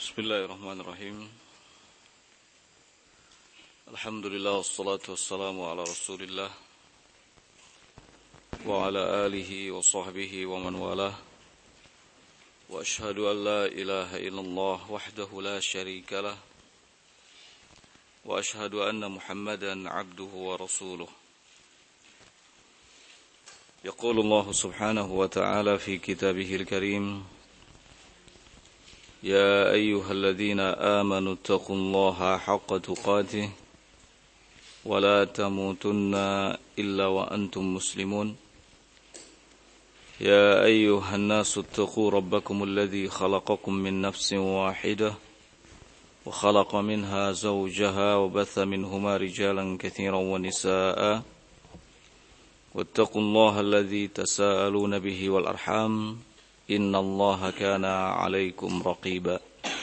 Bismillahirrahmanirrahim. Alhamdulillah wassalatu wassalamu ala Rasulillah wa ala alihi wa sahbihi wa man walah. Wa ashhadu an la ilaha illallah wahdahu la syarika lah. Wa ashhadu anna Muhammadan abduhu wa rasuluh. Yaqulu Allah subhanahu wa ta'ala fi kitabihil karim: يا أيها الذين آمنوا اتقوا الله حق تقاته ولا تموتن إلا وأنتم مسلمون يا أيها الناس اتقوا ربكم الذي خلقكم من نفس واحدة وخلق منها زوجها وبث منهما رجالا كثيرا ونساء واتقوا الله الذي تساءلون به والأرحام إن الله كان عليكم رقيبا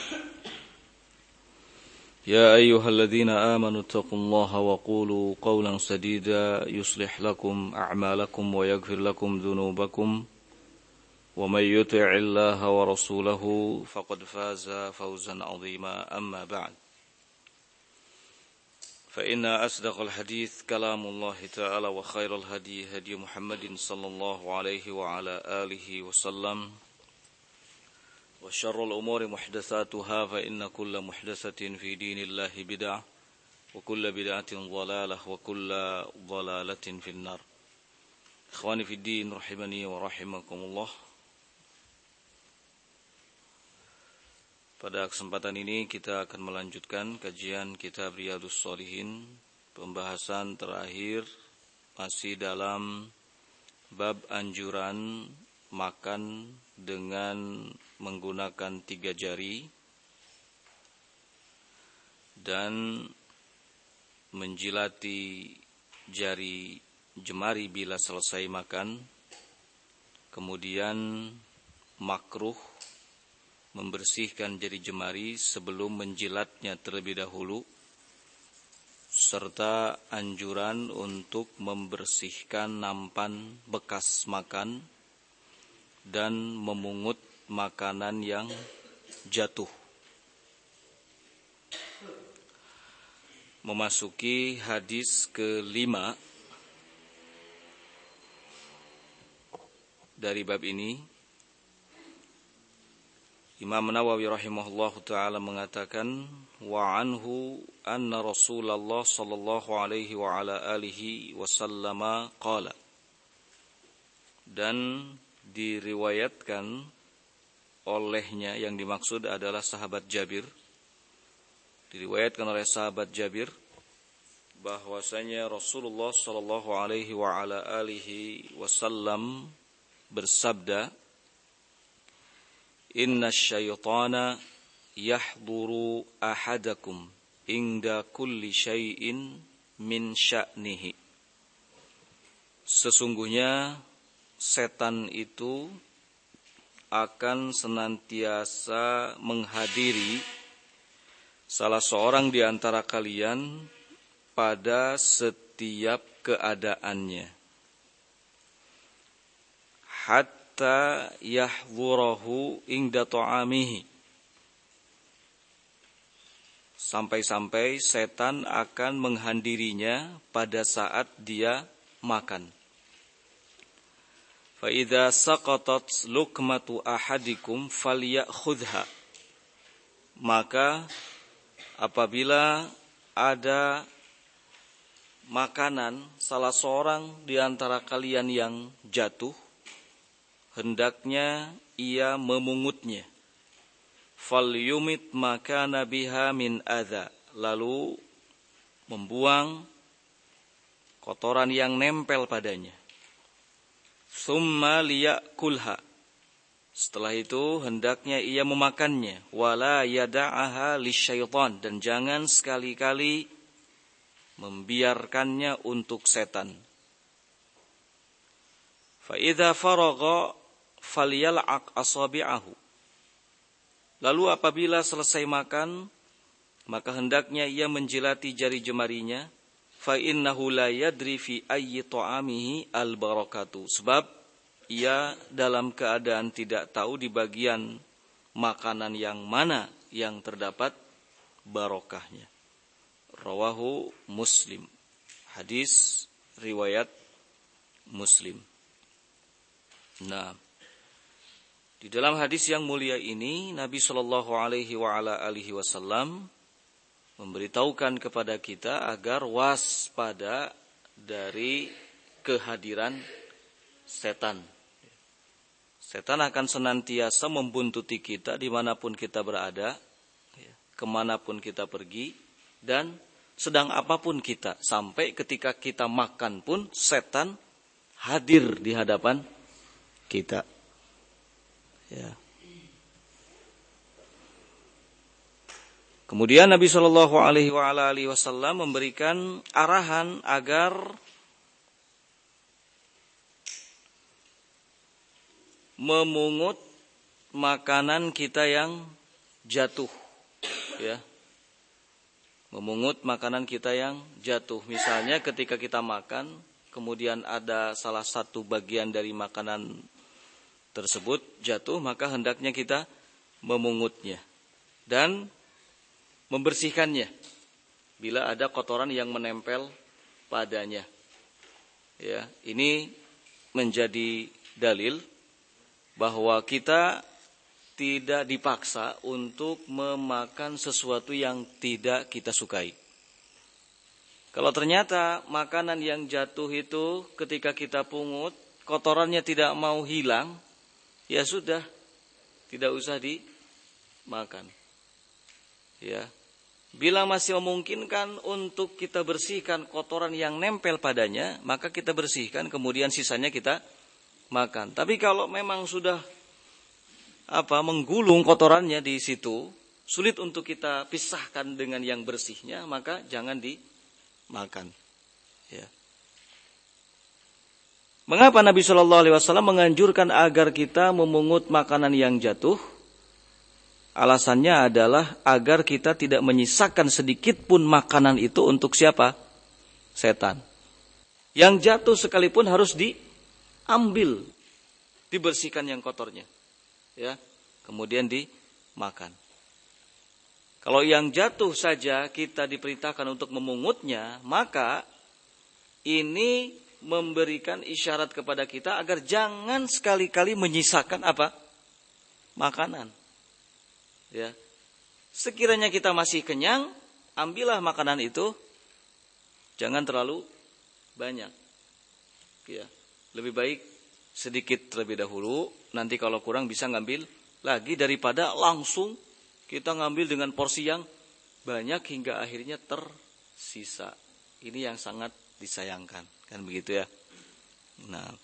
يا أيها الذين آمنوا اتقوا الله وقولوا قولا سديدا يصلح لكم أعمالكم ويغفر لكم ذنوبكم ومن يطع الله ورسوله فقد فاز فوزا عظيما أما بعد فإن أصدق الحديث كلام الله تعالى وخير الهدي هدي محمد صلى الله عليه وعلى آله وسلم وشر الأمور محدثاتها فإن كل محدثة في دين الله بدعة وكل بدعة ضلالة وكل ضلالة في النار. إخواني في الدين رحمني ورحمكم الله. Pada kesempatan ini kita akan melanjutkan kajian kitab Riyadhus Shalihin. Pembahasan terakhir masih dalam bab anjuran makan dengan menggunakan 3 jari dan menjilati jari jemari bila selesai makan. Kemudian makruh membersihkan jari jemari sebelum menjilatnya terlebih dahulu, serta anjuran untuk membersihkan nampan bekas makan dan memungut makanan yang jatuh. Memasuki hadis ke-5 dari bab ini, Imam Nawawi rahimahullahu ta'ala mengatakan, wa anhu anna Rasulullah sallallahu alaihi wa ala alihi wasallama qala, dan diriwayatkan olehnya, yang dimaksud adalah sahabat Jabir, diriwayatkan oleh sahabat Jabir bahwasanya Rasulullah sallallahu alaihi wa ala alihi wasallam bersabda, Inna syaitana yahduru ahadakum inda kulli syai'in min sya'nihi. Sesungguhnya setan itu akan senantiasa menghadiri salah seorang di antara kalian pada setiap keadaannya. Hatta yahdurahu inda ta'amihi. Sampai-sampai setan akan menghadirinya pada saat dia makan. Fa idza saqatat luqmatu ahadikum falyakhudha. Maka apabila ada makanan salah seorang di antara kalian yang jatuh, hendaknya ia memungutnya. Falyumit makana biha min adza. Lalu membuang kotoran yang nempel padanya. Tsumma liyakulha. Setelah itu hendaknya ia memakannya. Wala yada'aha lisyaitan. Dan jangan sekali-kali membiarkannya untuk setan. Fa idza faragha falyal'aq asabi'ahu. Lalu apabila selesai makan, maka hendaknya ia menjilati jari jemarinya. Fa innahu la yadri fi ayyi ta'amihi al-barakatu. Sebab ia dalam keadaan tidak tahu di bagian makanan yang mana yang terdapat barokahnya. Rawahu Muslim. Hadis riwayat Muslim. Nah, di dalam hadis yang mulia ini Nabi Shallallahu Alaihi Wasallam memberitahukan kepada kita agar waspada dari kehadiran setan. Setan akan senantiasa membuntuti kita dimanapun kita berada, kemanapun kita pergi, dan sedang apapun kita. Sampai ketika kita makan pun setan hadir di hadapan kita. Ya. Kemudian Nabi Shallallahu Alaihi Wasallam memberikan arahan agar memungut makanan kita yang jatuh, ya. Memungut makanan kita yang jatuh. Misalnya ketika kita makan, kemudian ada salah satu bagian dari makanan tersebut jatuh, maka hendaknya kita memungutnya dan membersihkannya bila ada kotoran yang menempel padanya. Ya, ini menjadi dalil bahwa kita tidak dipaksa untuk memakan sesuatu yang tidak kita sukai. Kalau ternyata makanan yang jatuh itu ketika kita pungut, kotorannya tidak mau hilang, ya sudah, tidak usah dimakan. Ya. Bila masih memungkinkan untuk kita bersihkan kotoran yang nempel padanya, maka kita bersihkan, kemudian sisanya kita makan. Tapi kalau memang sudah menggulung kotorannya di situ, sulit untuk kita pisahkan dengan yang bersihnya, maka jangan dimakan. Ya. Mengapa Nabi Shallallahu Alaihi Wasallam menganjurkan agar kita memungut makanan yang jatuh? Alasannya adalah agar kita tidak menyisakan sedikit pun makanan itu untuk siapa? Setan. Yang jatuh sekalipun harus diambil, dibersihkan yang kotornya, ya, kemudian dimakan. Kalau yang jatuh saja kita diperintahkan untuk memungutnya, maka ini memberikan isyarat kepada kita agar jangan sekali-kali menyisakan makanan. Ya. Sekiranya kita masih kenyang, ambillah makanan itu, jangan terlalu banyak. Ya. Lebih baik sedikit terlebih dahulu, nanti kalau kurang bisa ngambil lagi daripada langsung kita ngambil dengan porsi yang banyak hingga akhirnya tersisa. Ini yang sangat disayangkan, kan begitu ya. Nah,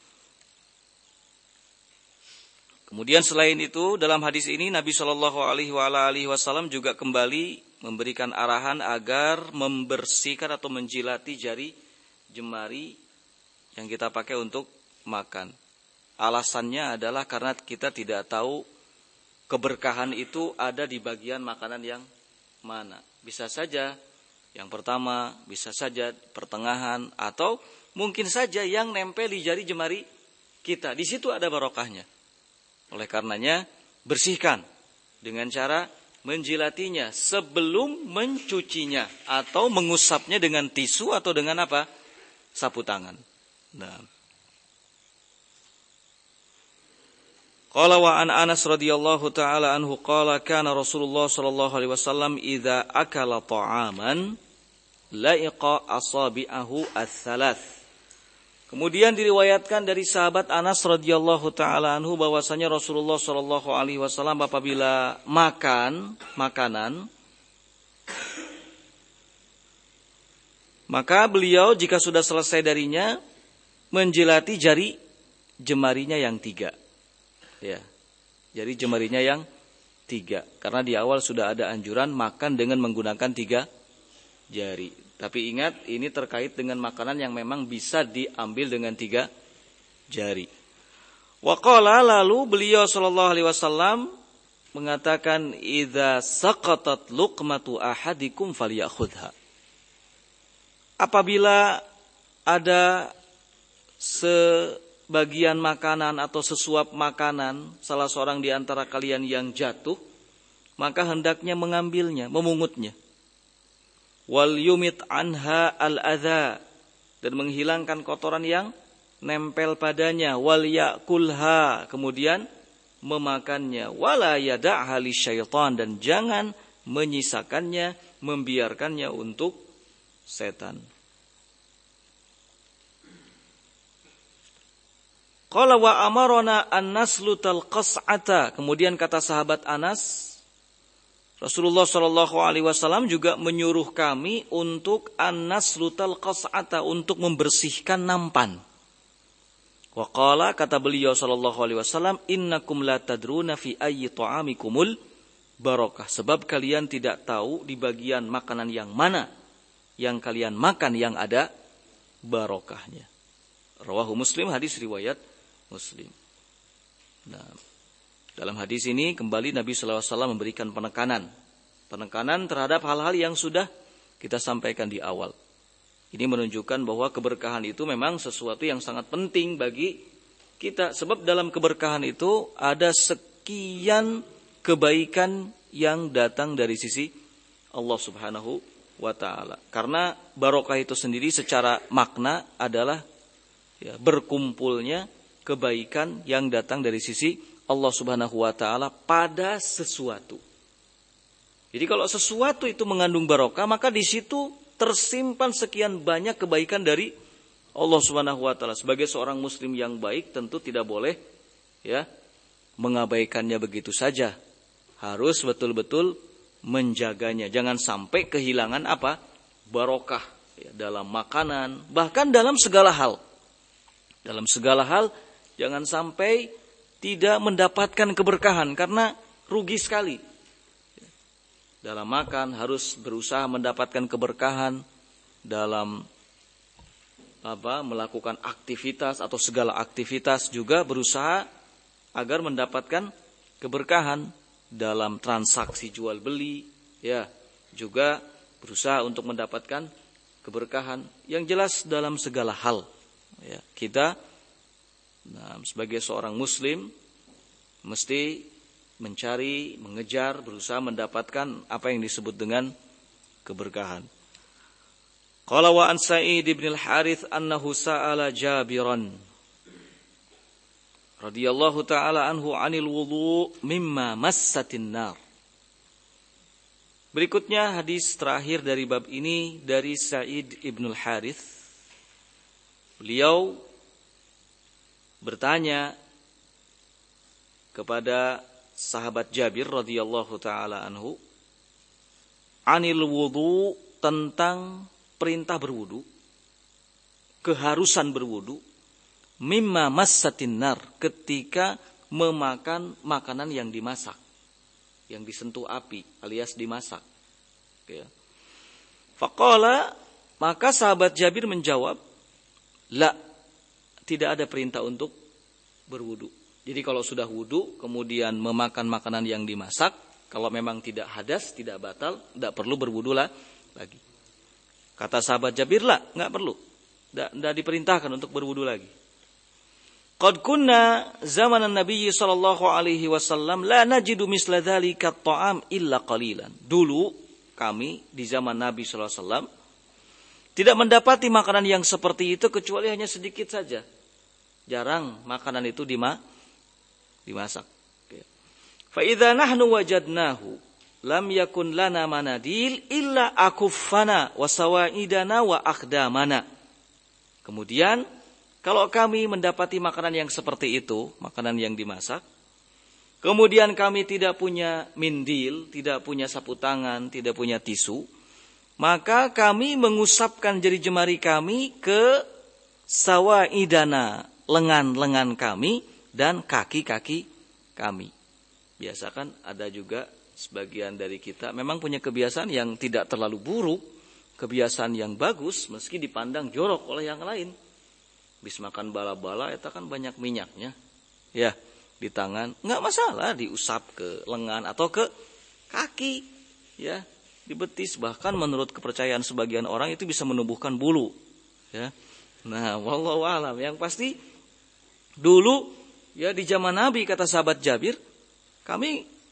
kemudian selain itu dalam hadis ini Nabi Shallallahu Alaihi Wasallam juga kembali memberikan arahan agar membersihkan atau menjilati jari jemari yang kita pakai untuk makan. Alasannya adalah karena kita tidak tahu keberkahan itu ada di bagian makanan yang mana. Bisa saja yang pertama, bisa saja pertengahan, atau mungkin saja yang nempel di jari jemari kita. Di situ ada barokahnya. Oleh karenanya, bersihkan dengan cara menjilatinya sebelum mencucinya atau mengusapnya dengan tisu atau dengan sapu tangan. Nah. Qala wa an Anas radhiyallahu taala anhu qala kana Rasulullah sallallahu alaihi wasallam idza akala ta'aman la'iqa asabi'ahu ats-tsalath. Kemudian diriwayatkan dari sahabat Anas radhiyallahu taala anhu bahwasanya Rasulullah sallallahu alaihi wasallam apabila makan makanan, maka beliau jika sudah selesai darinya menjilati jari jemarinya yang 3. Ya. Jari jemarinya yang 3. Karena di awal sudah ada anjuran makan dengan menggunakan 3 jari. Tapi ingat, ini terkait dengan makanan yang memang bisa diambil dengan 3 jari. Wa qala, lalu beliau sallallahu alaihi wasallam mengatakan idza saqatat luqmatu ahadikum falyakhudha. Apabila ada sebagian makanan atau sesuap makanan salah seorang di antara kalian yang jatuh, maka hendaknya mengambilnya, memungutnya. Wal yumit anha al-adha, dan menghilangkan kotoran yang nempel padanya. Wal yakulha, kemudian memakannya. Wala yada'ha lisyaitan, dan jangan menyisakannya, membiarkannya untuk setan. Qala wa amarona an naslutal qas'ata. Kemudian kata sahabat Anas, Rasulullah Shallallahu Alaihi Wasallam juga menyuruh kami untuk an naslutal qas'ata, untuk membersihkan nampan. Wa qala, kata beliau Shallallahu Alaihi Wasallam, innakum la tadruna fi ayyi ta'amikumul barakah. Sebab kalian tidak tahu di bagian makanan yang mana yang kalian makan yang ada barokahnya. Rawahu Muslim, hadis riwayat Muslim. Nah, dalam hadis ini kembali Nabi SAW memberikan penekanan terhadap hal-hal yang sudah kita sampaikan di awal. Ini menunjukkan bahwa keberkahan itu memang sesuatu yang sangat penting bagi kita. Sebab dalam keberkahan itu ada sekian kebaikan yang datang dari sisi Allah Subhanahu wa ta'ala. Karena barokah itu sendiri secara makna adalah berkumpulnya kebaikan yang datang dari sisi Allah Subhanahu wa ta'ala pada sesuatu. Jadi kalau sesuatu itu mengandung barokah, maka di situ tersimpan sekian banyak kebaikan dari Allah Subhanahu wa ta'ala. Sebagai seorang muslim yang baik tentu tidak boleh mengabaikannya begitu saja. Harus betul-betul menjaganya. Jangan sampai kehilangan barokah dalam makanan, bahkan dalam segala hal. Dalam segala hal jangan sampai tidak mendapatkan keberkahan, karena rugi sekali. Dalam makan harus berusaha mendapatkan keberkahan, dalam melakukan aktivitas atau segala aktivitas juga berusaha agar mendapatkan keberkahan. Dalam transaksi jual beli juga berusaha untuk mendapatkan keberkahan. Yang jelas dalam segala hal kita sebagai seorang muslim mesti mencari, mengejar, berusaha mendapatkan apa yang disebut dengan keberkahan. Qala wa an Sa'id bin al-Harith annahu sa'ala Jabiran radhiyallahu ta'ala anhu 'anil wudu' mimma massatin nar. Berikutnya hadis terakhir dari bab ini dari Sa'id ibn al-Harith. Beliau bertanya kepada sahabat Jabir radhiyallahu ta'ala anhu 'anil wudu', tentang perintah berwudu, keharusan berwudu, mimma massatin nar, ketika memakan makanan yang dimasak, yang disentuh api alias dimasak. Faqala, maka sahabat Jabir menjawab, la, tidak ada perintah untuk berwudu. Jadi kalau sudah wudu kemudian memakan makanan yang dimasak, kalau memang tidak hadas, tidak batal, tidak perlu berwudu lagi. Kata sahabat Jabir, la, enggak perlu. Tidak diperintahkan untuk berwudu lagi. Qad kunna zamanan Nabi sallallahu alaihi wasallam la najidu misla dzalika at-ta'am illa qalilan. Dulu kami di zaman Nabi sallallahu alaihi wasallam tidak mendapati makanan yang seperti itu kecuali hanya sedikit saja. Jarang makanan itu dimasak. Fa idza nahnu wajadnahu lam yakun lana manadil illa akuffana wa sawaidana wa akhdamana. Kemudian kalau kami mendapati makanan yang seperti itu, makanan yang dimasak, kemudian kami tidak punya mindil, tidak punya sapu tangan, tidak punya tisu, maka kami mengusapkan jari jemari kami ke sawaidana, lengan-lengan kami dan kaki-kaki kami. Biasa kan ada juga sebagian dari kita memang punya kebiasaan yang tidak terlalu buruk, kebiasaan yang bagus meski dipandang jorok oleh yang lain. Bis makan bala-bala itu kan banyak minyaknya. Ya, di tangan enggak masalah diusap ke lengan atau ke kaki, ya, di betis, bahkan menurut kepercayaan sebagian orang itu bisa menumbuhkan bulu, ya. Nah, wallahu alam, yang pasti dulu ya di zaman Nabi, kata sahabat Jabir, kami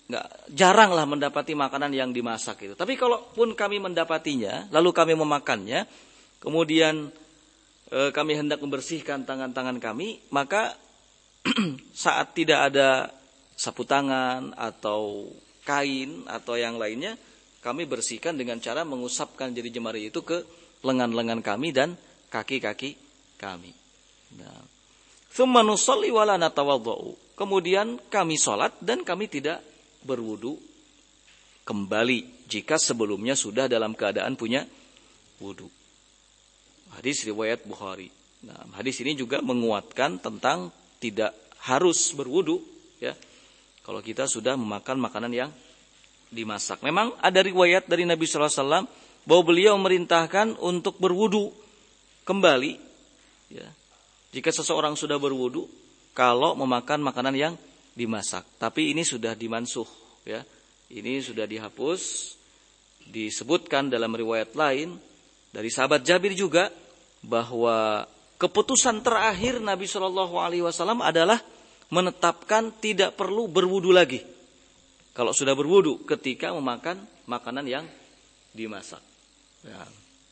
jarang lah mendapati makanan yang dimasak itu. Tapi kalaupun kami mendapatinya, lalu kami memakannya, kemudian kami hendak membersihkan tangan-tangan kami, maka saat tidak ada sapu tangan atau kain atau yang lainnya, kami bersihkan dengan cara mengusapkan jari jemari itu ke lengan-lengan kami dan kaki-kaki kami. Nah, tsumma nusalli wa la natawaddau. Kemudian kami sholat dan kami tidak berwudu kembali jika sebelumnya sudah dalam keadaan punya wudu. Hadis riwayat Bukhari. Nah, hadis ini juga menguatkan tentang tidak harus berwudu ya kalau kita sudah memakan makanan yang dimasak. Memang ada riwayat dari Nabi sallallahu alaihi wasallam bahwa beliau memerintahkan untuk berwudu kembali ya. Jika seseorang sudah berwudu kalau memakan makanan yang dimasak. Tapi ini sudah dimansuh ya. Ini sudah dihapus. Disebutkan dalam riwayat lain dari sahabat Jabir juga bahwa keputusan terakhir Nabi Shallallahu Alaihi Wasallam adalah menetapkan tidak perlu berwudu lagi. Kalau sudah berwudu ketika memakan makanan yang dimasak. Ya.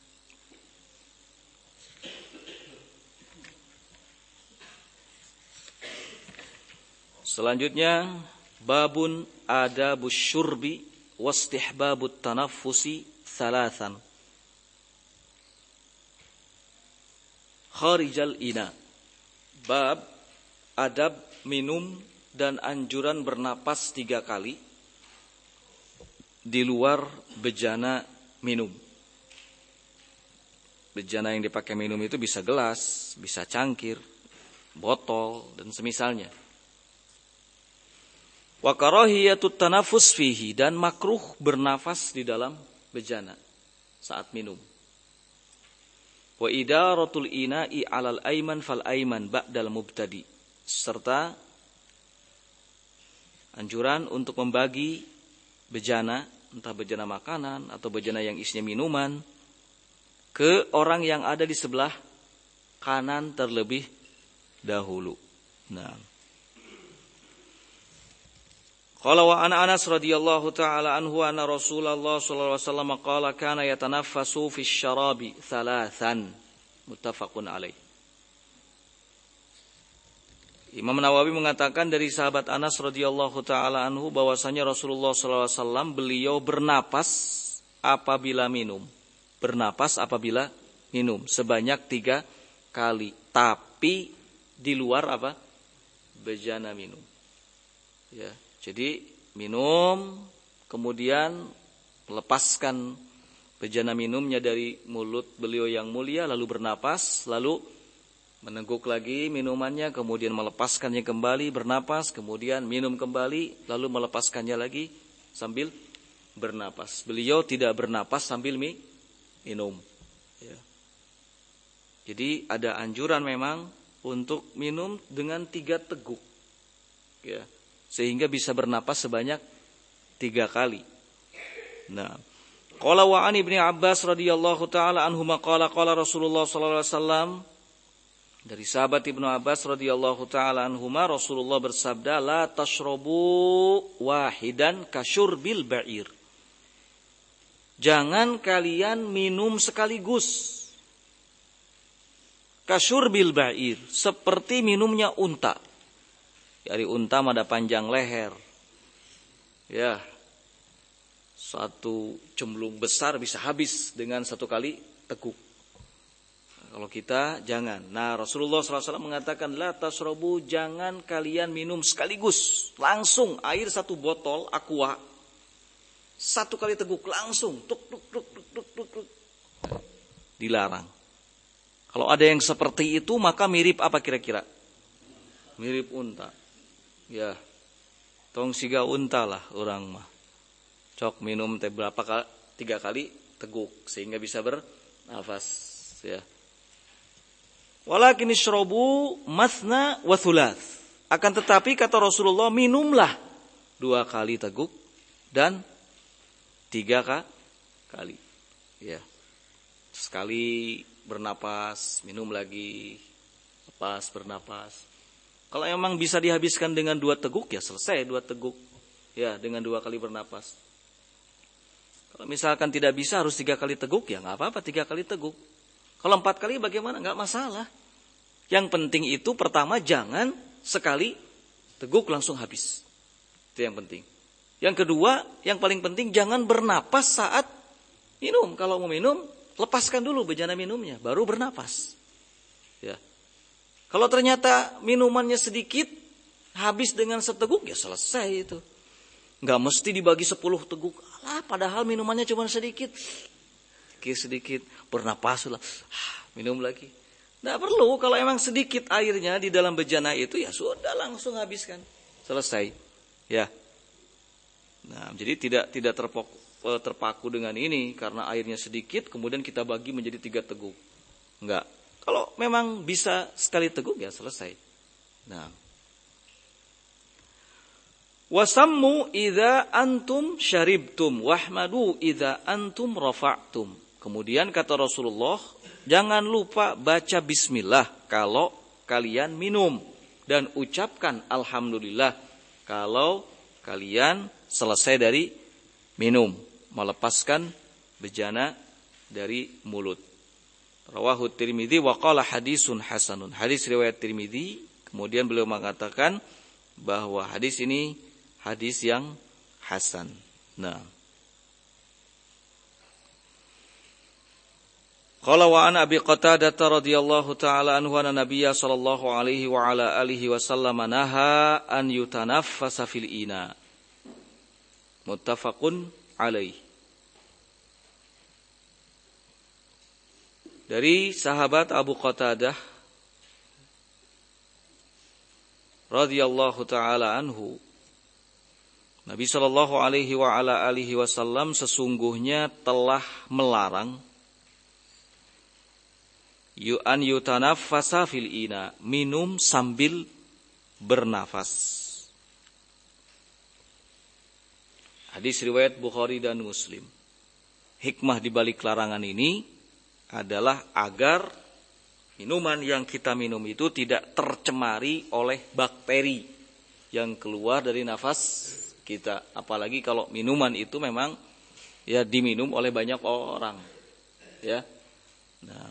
Selanjutnya babun adabus syurbi wastihbabut tanaffusi thalathan. Kharijal ina. Bab adab minum dan anjuran bernapas 3 kali di luar bejana minum. Bejana yang dipakai minum itu bisa gelas, bisa cangkir, botol dan semisalnya. Wa karahiyatut tanaffus fihi, dan makruh bernafas di dalam bejana saat minum. Wa idaratul ina'i 'alal aiman fal aiman ba'dal mubtadi, serta anjuran untuk membagi bejana, entah bejana makanan atau bejana yang isinya minuman, ke orang yang ada di sebelah kanan terlebih dahulu. Nah, qala wa ana Anas radhiyallahu ta'ala anhu anna Rasulullah sallallahu alaihi wasallam qala kana yatanaffasu fi syarabi thalathan, muttafaqun alaih. Imam Nawawi mengatakan dari sahabat Anas radhiyallahu ta'ala anhu bahwasanya Rasulullah sallallahu alaihi wasallam beliau bernapas apabila minum. Bernapas apabila minum sebanyak 3 kali, tapi di luar apa? Bejana minum. Ya. Jadi minum, kemudian melepaskan bejana minumnya dari mulut beliau yang mulia, lalu bernapas, lalu meneguk lagi minumannya, kemudian melepaskannya kembali, bernapas, kemudian minum kembali, lalu melepaskannya lagi sambil bernapas. Beliau tidak bernapas sambil minum. Ya. Jadi ada anjuran memang untuk minum dengan 3 teguk. Ya. Sehingga bisa bernapas sebanyak 3 kali. Nah, qala wa an Ibnu Abbas radhiyallahu taala anhuma qala qala Rasulullah sallallahu alaihi wasallam, dari sahabat Ibnu Abbas radhiyallahu taala anhuma, Rasulullah bersabda, la tashrabu wahidan kasyurbil ba'ir. Jangan kalian minum sekaligus. Kasyurbil ba'ir, seperti minumnya unta. Dari unta ada panjang leher. Ya. Satu cemplung besar bisa habis dengan 1 kali teguk. Kalau kita jangan. Nah, Rasulullah SAW mengatakan la tasrobu, jangan kalian minum sekaligus. Langsung air 1 botol aqua. 1 kali teguk langsung tuk tuk tuk tuk tuk tuk tuk. Dilarang. Kalau ada yang seperti itu maka mirip apa kira-kira? Mirip unta. Ya, tong siga unta lah orang mah. Cok minum teh berapa kali? 3 kali teguk sehingga bisa bernafas. Ya. Walakin isyrabu mathna wa thulath. Akan tetapi kata Rasulullah, minumlah 2 kali teguk dan 3 kali. Ya. Sekali bernapas, minum lagi, lepas bernapas. Kalau emang bisa dihabiskan dengan 2 teguk ya selesai 2 teguk. Ya, dengan 2 kali bernapas. Kalau misalkan tidak bisa harus 3 kali teguk, ya nggak apa-apa 3 kali teguk. Kalau 4 kali bagaimana? Nggak masalah. Yang penting itu pertama jangan sekali teguk langsung habis. Itu yang penting. Yang kedua, yang paling penting jangan bernapas saat minum. Kalau mau minum, lepaskan dulu bejana minumnya, baru bernapas. Ya. Kalau ternyata minumannya sedikit, habis dengan seteguk, ya selesai itu. Nggak mesti dibagi 10 teguk. Alah, padahal minumannya cuma sedikit. Sedikit, bernapas lah, minum lagi. Nggak perlu, kalau emang sedikit airnya di dalam bejana itu, ya sudah langsung habiskan. Selesai. Ya. Nah, jadi tidak terpaku dengan ini, karena airnya sedikit, kemudian kita bagi menjadi 3 teguk. Enggak. Kalau memang bisa sekali teguk, ya selesai. Nah. Wasammu idza antum syaribtum wahmadu idza antum rafa'tum. Kemudian kata Rasulullah, jangan lupa baca bismillah kalau kalian minum dan ucapkan alhamdulillah kalau kalian selesai dari minum, melepaskan bejana dari mulut. Rawahu Tirmidzi wa qala hadisun hasanun. Hadis riwayat Tirmidzi, kemudian beliau mengatakan bahwa hadis ini hadis yang hasan. Nah. Qala wa an Abi Qatadah radhiyallahu taala anhu anna Nabiyya sallallahu alaihi wa ala alihi wasallam naha an yutanaffasa fil ina. Muttafaqun alaih. Dari sahabat Abu Qatadah radhiyallahu taala anhu, Nabi sallallahu alaihi wa ala alihi wasallam sesungguhnya telah melarang an yutanaffasa fil ina, minum sambil bernafas. Hadis riwayat Bukhari dan Muslim. Hikmah di balik larangan ini adalah agar minuman yang kita minum itu tidak tercemari oleh bakteri yang keluar dari nafas kita. Apalagi kalau minuman itu memang ya diminum oleh banyak orang. Ya. Nah,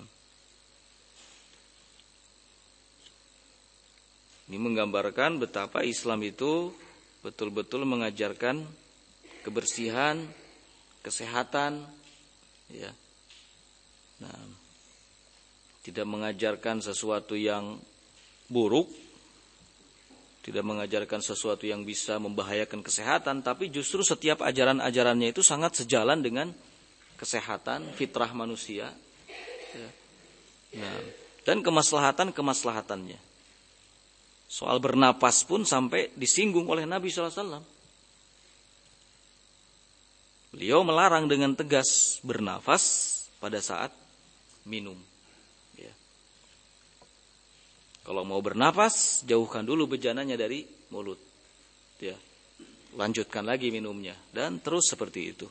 ini menggambarkan betapa Islam itu betul-betul mengajarkan kebersihan, kesehatan, ya. Nah, tidak mengajarkan sesuatu yang buruk, tidak mengajarkan sesuatu yang bisa membahayakan kesehatan, tapi justru setiap ajaran-ajarannya itu sangat sejalan dengan kesehatan, fitrah manusia, ya. Nah, dan kemaslahatan-kemaslahatannya. Soal bernapas pun sampai disinggung oleh Nabi SAW. Beliau melarang dengan tegas bernafas pada saat minum. Ya. Kalau mau bernafas, jauhkan dulu bejananya dari mulut. Ya. Lanjutkan lagi minumnya dan terus seperti itu.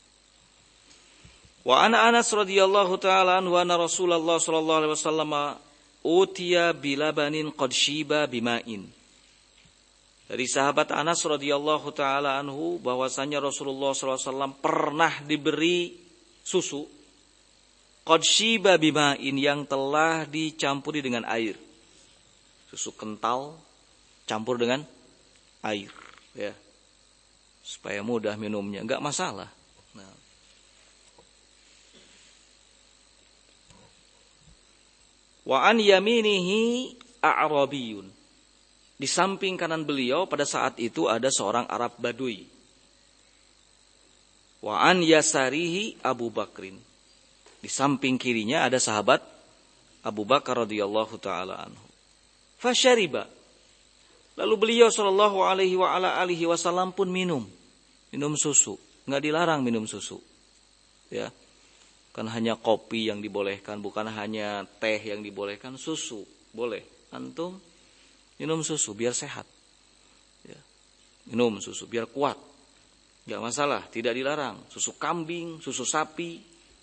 Wa ana Anas radhiyallahu taala anhu anna Rasulullah sallallahu alaihi wasallam utiya bilabanin qad shiba bima'in. Dari sahabat Anas radhiyallahu taala anhu bahwasanya Rasulullah sallallahu alaihi wasallam pernah diberi susu qad shiba bima'in yang telah dicampuri dengan air. Susu kental campur dengan air, ya. Supaya mudah minumnya, enggak masalah. Nah. Wa an yaminihi a'rabiyun. Di samping kanan beliau pada saat itu ada seorang Arab Badui. Wa an yasarihi Abu Bakrin. Di samping kirinya ada sahabat Abu Bakar radhiyallahu taala anhu. Fasyariba. Lalu beliau sallallahu alaihi wa ala alihi wasallam pun minum susu. Enggak dilarang minum susu. Ya. Bukan hanya kopi yang dibolehkan, bukan hanya teh yang dibolehkan, susu boleh. Antum minum susu biar sehat. Ya. Minum susu biar kuat. Enggak masalah, tidak dilarang. Susu kambing, susu sapi.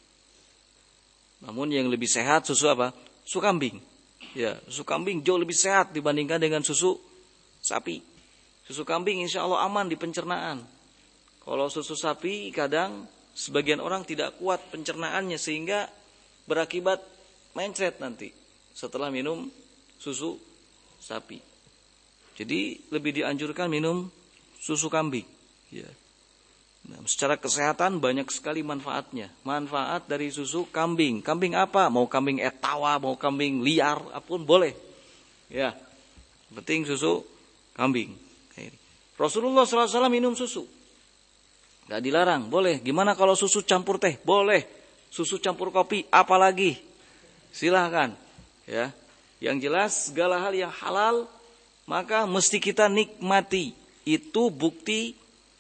Namun yang lebih sehat susu apa? Susu kambing. Ya, susu kambing jauh lebih sehat dibandingkan dengan susu sapi. Susu kambing insya Allah aman di pencernaan. Kalau susu sapi kadang sebagian orang tidak kuat pencernaannya sehingga berakibat mencret nanti setelah minum susu sapi. Jadi lebih dianjurkan minum susu kambing. Ya. Nah, secara kesehatan banyak sekali manfaatnya. Manfaat dari susu kambing. Kambing apa? Mau kambing etawa, mau kambing liar, apapun boleh. Ya, penting susu kambing. Rasulullah SAW minum susu. Gak dilarang, boleh. Gimana kalau susu campur teh? Boleh. Susu campur kopi, apalagi? Silahkan. Ya, yang jelas segala hal yang halal maka mesti kita nikmati. Itu bukti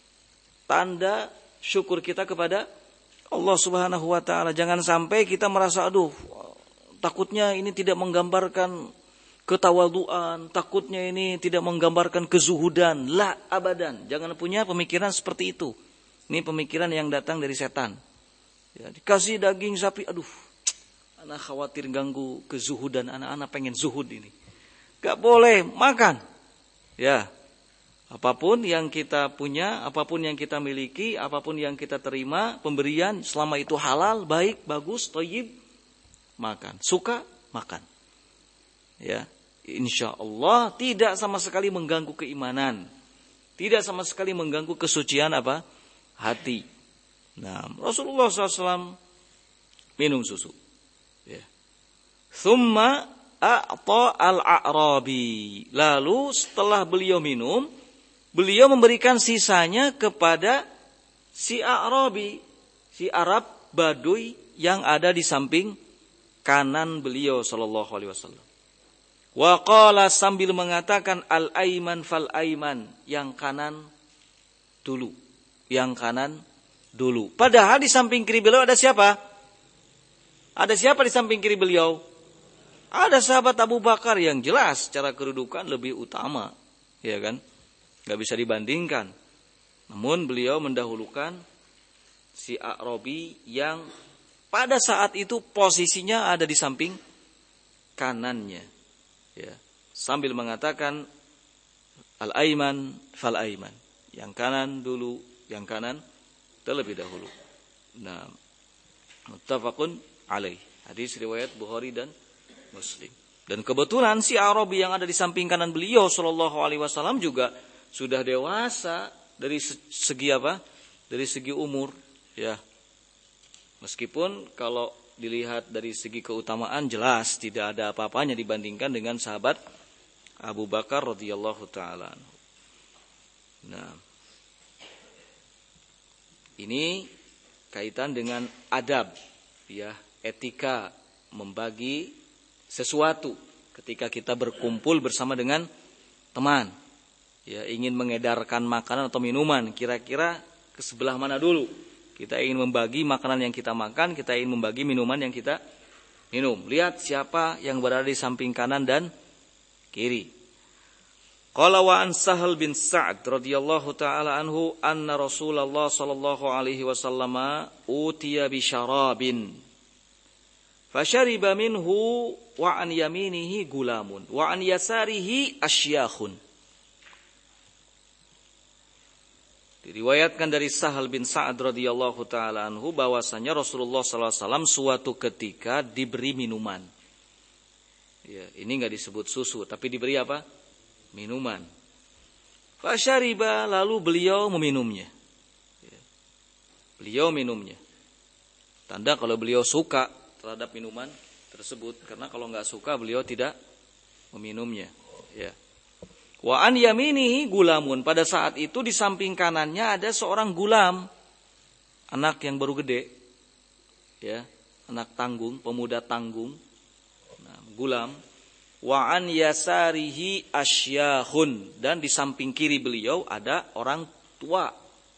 tanda syukur kita kepada Allah Subhanahu wa taala. Jangan sampai kita merasa aduh, takutnya ini tidak menggambarkan ketawaduan, takutnya ini tidak menggambarkan kezuhudan. La abadan. Jangan punya pemikiran seperti itu. Ini pemikiran yang datang dari setan. Ya, dikasih daging sapi, aduh, anak khawatir ganggu kezuhudan anak-anak, pengen zuhud ini. Gak boleh makan. Ya, apapun yang kita punya, apapun yang kita miliki, apapun yang kita terima, pemberian selama itu halal, baik, bagus, thayyib, makan. Suka, makan. Ya, insya Allah tidak sama sekali mengganggu keimanan, tidak sama sekali mengganggu kesucian apa? Hati. Nah, Rasulullah SAW minum susu. Ya. Thumma a'ta al-a'rabi. Lalu setelah beliau minum, beliau memberikan sisanya kepada si A'rabi, si Arab Baduy yang ada di samping kanan beliau sallallahu alaihi wasallam. Wa qala, sambil mengatakan al-aiman fal-aiman, yang kanan dulu, yang kanan dulu. Padahal di samping kiri beliau ada siapa? Ada siapa di samping kiri beliau? Ada sahabat Abu Bakar yang jelas secara kedudukan lebih utama, ya kan? Gak bisa dibandingkan. Namun beliau mendahulukan si A'rabi yang pada saat itu posisinya ada di samping kanannya. Ya, sambil mengatakan al-aiman fal-aiman. Yang kanan dulu, yang kanan terlebih dahulu. Nah, muttafaqun alaih. Hadis riwayat Bukhari dan Muslim. Dan kebetulan si A'rabi yang ada di samping kanan beliau sallallahu alaihi wasallam juga sudah dewasa dari segi apa? Dari segi umur, ya. Meskipun kalau dilihat dari segi keutamaan jelas tidak ada apa-apanya dibandingkan dengan sahabat Abu Bakar radhiyallahu taala. Nah, ini kaitan dengan adab, ya, etika membagi sesuatu ketika kita berkumpul bersama dengan teman. Ya, ingin mengedarkan makanan atau minuman, kira-kira ke sebelah mana dulu? Kita ingin membagi makanan yang kita makan, kita ingin membagi minuman yang kita minum. Lihat siapa yang berada di samping kanan dan kiri. Qala wa an Sahal bin Sa'd radhiyallahu taala anhu anna Rasulullah sallallahu alaihi wasallam utiya bi syarabin fashariba minhu wa an yaminihi gulamun wa an yasarihi asyakhun. Diriwayatkan dari Sahal bin Sa'ad radhiyallahu taala anhu bahwasanya Rasulullah sallallahu alaihi wasallam suatu ketika diberi minuman. Ya, ini enggak disebut susu, tapi diberi apa? Minuman. Fasyariba, lalu beliau meminumnya. Ya. Beliau minumnya. Tanda kalau beliau suka terhadap minuman tersebut, karena kalau enggak suka beliau tidak meminumnya. Ya. Wa an yaminihi gulamun. Pada saat itu di samping kanannya ada seorang gulam, anak yang baru gede, ya, anak tanggung, pemuda tanggung. Nah, gulam. Wa an yasarihi asyakhun, dan di samping kiri beliau ada orang tua.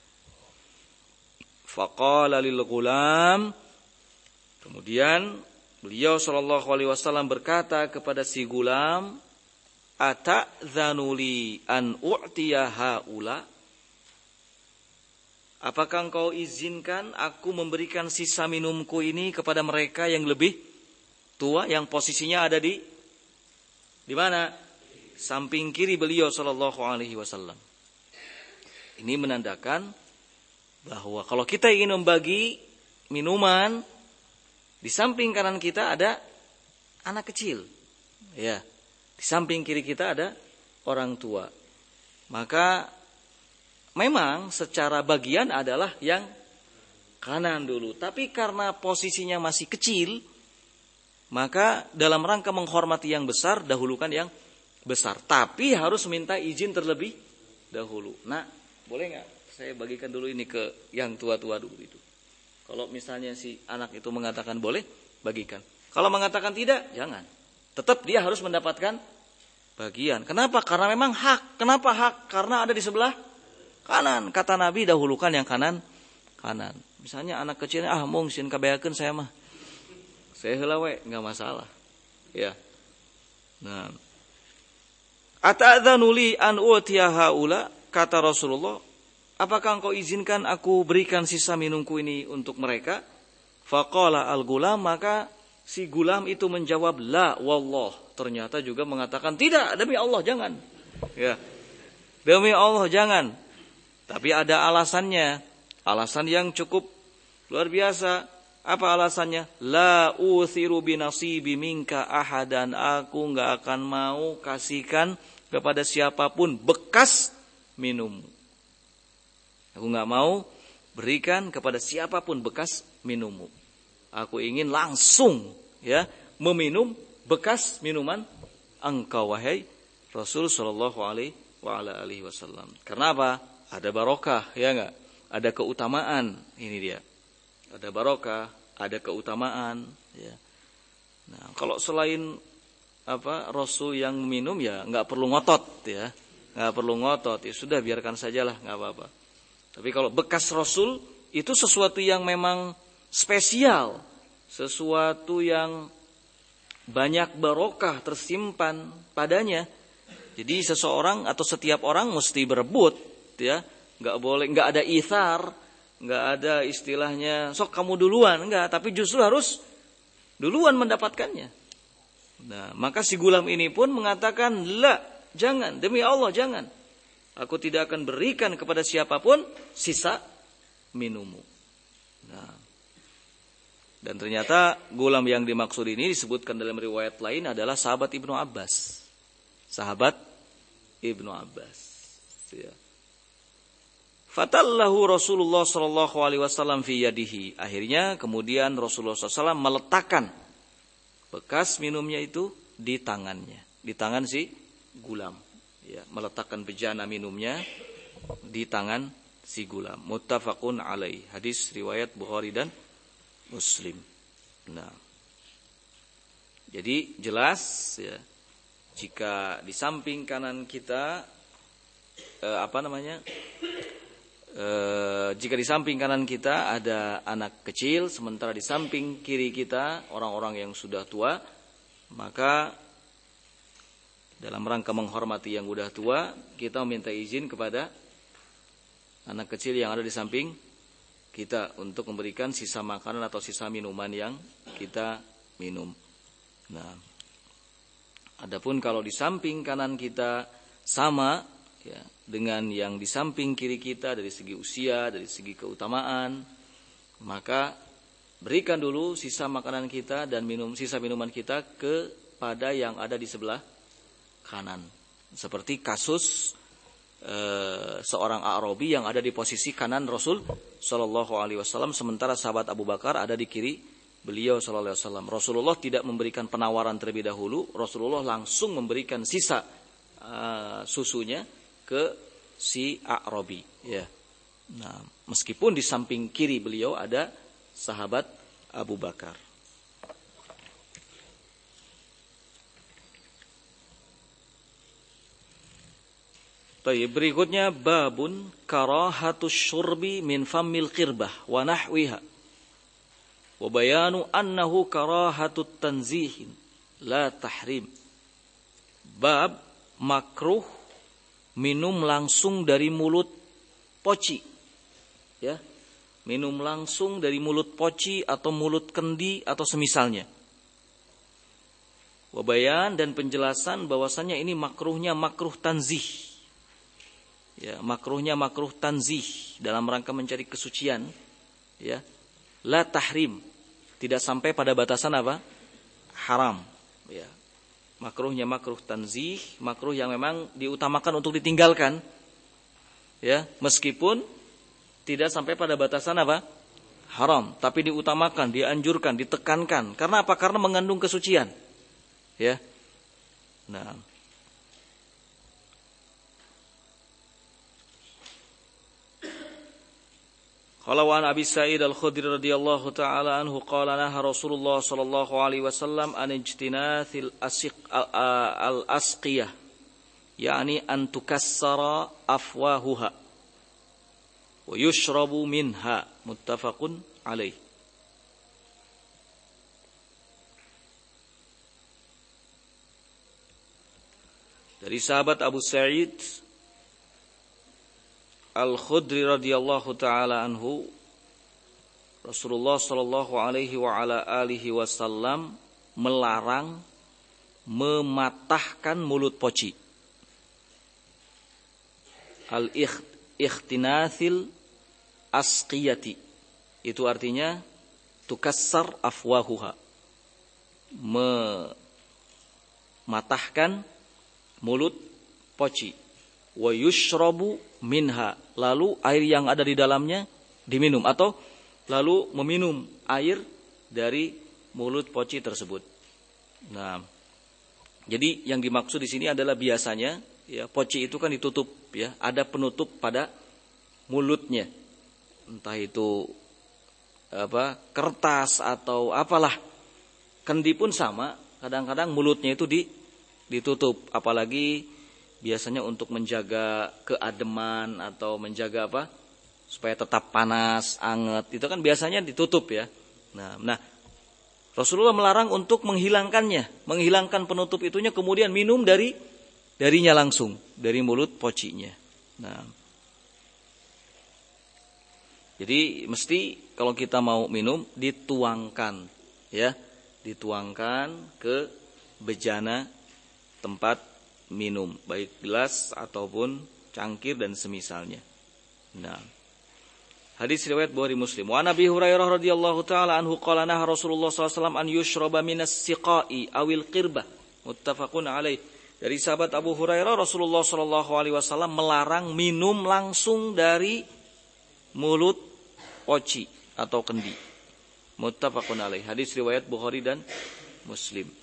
Faqala lil gulam. Kemudian beliau sallallahu alaihi wasallam berkata kepada si gulam, ata'dzanuli an u'tiya haula? Apakah engkau izinkan aku memberikan sisa minumku ini kepada mereka yang lebih tua, yang posisinya ada di mana? Samping kiri beliau sallallahu alaihi wasallam. Ini menandakan bahwa kalau kita ingin membagi minuman, di samping kanan kita ada anak kecil. Ya. Di samping kiri kita ada orang tua. Maka memang secara bagian adalah yang kanan dulu. Tapi karena posisinya masih kecil, maka dalam rangka menghormati yang besar, dahulukan yang besar. Tapi harus minta izin terlebih dahulu. Nah, boleh nggak saya bagikan dulu ini ke yang tua-tua dulu itu. Kalau misalnya si anak itu mengatakan boleh, bagikan. Kalau mengatakan tidak, jangan. Tetap dia harus mendapatkan bagian. Kenapa? Karena memang hak. Kenapa hak? Karena ada di sebelah kanan. Kata Nabi, dahulukan yang kanan. Misalnya anak kecilnya, mung sin kabeakeun saya mah. Saya heula we, enggak masalah. Ya. Nah. Ata'dzanu li an utiya haula, kata Rasulullah, apakah engkau izinkan aku berikan sisa minumku ini untuk mereka? Faqala al-gulam, maka si gulam itu menjawab, la wallah. Ternyata juga mengatakan, tidak, demi Allah jangan. Ya. Demi Allah jangan. Tapi ada alasannya. Alasan yang cukup luar biasa. Apa alasannya? La uthiru binasibi minka ahadan. Aku enggak akan mau kasihkan kepada siapapun bekas minum. Aku enggak mau berikan kepada siapapun bekas minummu. Aku ingin langsung ya meminum bekas minuman engkau wahai Rasul sallallahu alaihi wasallam. Karena apa? Ada barokah, ya enggak? Ada keutamaan, ini dia. Ada barokah, ada keutamaan, ya. Nah, kalau selain Rasul yang minum ya enggak perlu ngotot ya. Enggak perlu ngotot, ya sudah biarkan sajalah, enggak apa-apa. Tapi kalau bekas Rasul itu sesuatu yang memang spesial, sesuatu yang banyak barokah tersimpan padanya. Jadi seseorang atau setiap orang mesti berebut, ya, nggak boleh, nggak ada ithar, nggak ada istilahnya sok kamu duluan, enggak, tapi justru harus duluan mendapatkannya. Nah, maka si gulam ini pun mengatakan, la, jangan, demi Allah jangan. Aku tidak akan berikan kepada siapapun sisa minummu. Nah, dan ternyata gulam yang dimaksud ini disebutkan dalam riwayat lain adalah sahabat Ibnu Abbas. Sahabat Ibnu Abbas. Ya. Fatallahu Rasulullah sallallahu alaihi wasallam fi yadihi. Akhirnya kemudian Rasulullah SAW meletakkan bekas minumnya itu di tangannya, di tangan si gulam. Ya, meletakkan bejana minumnya di tangan si gulam. Muttafaqun alaih. Hadis riwayat Bukhari dan Muslim. Nah, jadi jelas ya, jika di samping kanan kita jika di samping kanan kita ada anak kecil, sementara di samping kiri kita orang-orang yang sudah tua, maka dalam rangka menghormati yang sudah tua, kita meminta izin kepada anak kecil yang ada di samping kita untuk memberikan sisa makanan atau sisa minuman yang kita minum. Nah, adapun kalau di samping kanan kita sama ya dengan yang di samping kiri kita dari segi usia, dari segi keutamaan, maka berikan dulu sisa makanan kita dan sisa minuman kita kepada yang ada di sebelah kanan. Seperti kasus seorang A'rabi yang ada di posisi kanan Rasul sallallahu alaihi wasallam, sementara sahabat Abu Bakar ada di kiri beliau sallallahu alaihi wasallam. Rasulullah tidak memberikan penawaran terlebih dahulu, Rasulullah langsung memberikan sisa susunya ke si A'rabi, ya. Nah, meskipun di samping kiri beliau ada sahabat Abu Bakar. Baik, berikutnya babun karahatus syurbi min fammil qirbah wa nahwiha. Wa bayanu annahu karahatut tanzihin la tahrim. Bab makruh minum langsung dari mulut poci. Ya. Minum langsung dari mulut poci atau mulut kendi atau semisalnya. Wabayan dan penjelasan bahwasannya ini makruhnya makruh tanzih. Ya, makruhnya makruh tanzih dalam rangka mencari kesucian, ya. La tahrim, tidak sampai pada batasan apa? Haram, ya. Makruhnya makruh tanzih, makruh yang memang diutamakan untuk ditinggalkan, ya, meskipun tidak sampai pada batasan apa? Haram, tapi diutamakan, dianjurkan, ditekankan. Karena apa? Karena mengandung kesucian, ya. Nah, qala wa an Abi Sa'id Al-Khudri radhiyallahu ta'ala anhu qala naha Rasulullah sallallahu alaihi wasallam an ijtinathil al-asqiyah, yani an tukassara afwahuha wa yushrabu minha, muttafaqun alaih. Dari sahabat Abu Sa'id Al-Khudri radhiyallahu ta'ala anhu, Rasulullah sallallahu alaihi wa ala alihi wasallam melarang mematahkan mulut poci. Al-ikhtinathil asqiyati, itu artinya tukassar afwahuha, mematahkan mulut poci. Wa yushrabu minha, lalu air yang ada di dalamnya diminum, atau lalu meminum air dari mulut poci tersebut. Nah, jadi yang dimaksud di sini adalah biasanya, ya, poci itu kan ditutup, ya, ada penutup pada mulutnya, entah itu apa, kertas atau apalah. Kendi pun sama, kadang-kadang mulutnya itu ditutup, apalagi biasanya untuk menjaga keademan atau menjaga apa, supaya tetap panas, anget, itu kan biasanya ditutup, ya. Nah, Rasulullah melarang untuk menghilangkannya, menghilangkan penutup itunya, kemudian minum darinya langsung, dari mulut pocinya. Nah, jadi mesti kalau kita mau minum dituangkan, ya, dituangkan ke bejana tempat minum, baik gelas ataupun cangkir dan semisalnya. Nah, hadis riwayat Bukhari Muslim. Wa Nabi Hurairah radhiyallahu taala anhu qala naha Rasulullah sallallahu alaihi wasallam an yushraba minas siqai awil qirbah, muttafaqun alaih. Dari sahabat Abu Hurairah, Rasulullah sallallahu alaihi wasallam melarang minum langsung dari mulut poci atau kendi. Muttafaqun alaih. Hadis riwayat Bukhari dan Muslim.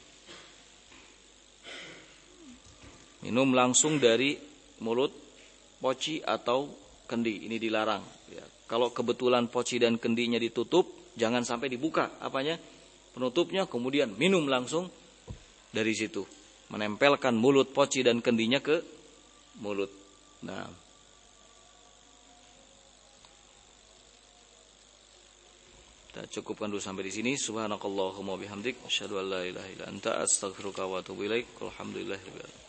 Minum langsung dari mulut poci atau kendi, ini dilarang, ya. Kalau kebetulan poci dan kendinya ditutup, jangan sampai dibuka apanya, penutupnya, kemudian minum langsung dari situ, menempelkan mulut poci dan kendinya ke mulut. Nah, kita cukupkan dulu sampai di sini. Subhanakallahumma bihamdik, asyhadu an la ilaha illa anta, astaghfiruka wa atubu ilaik. Alhamdulillahirabbil alamin.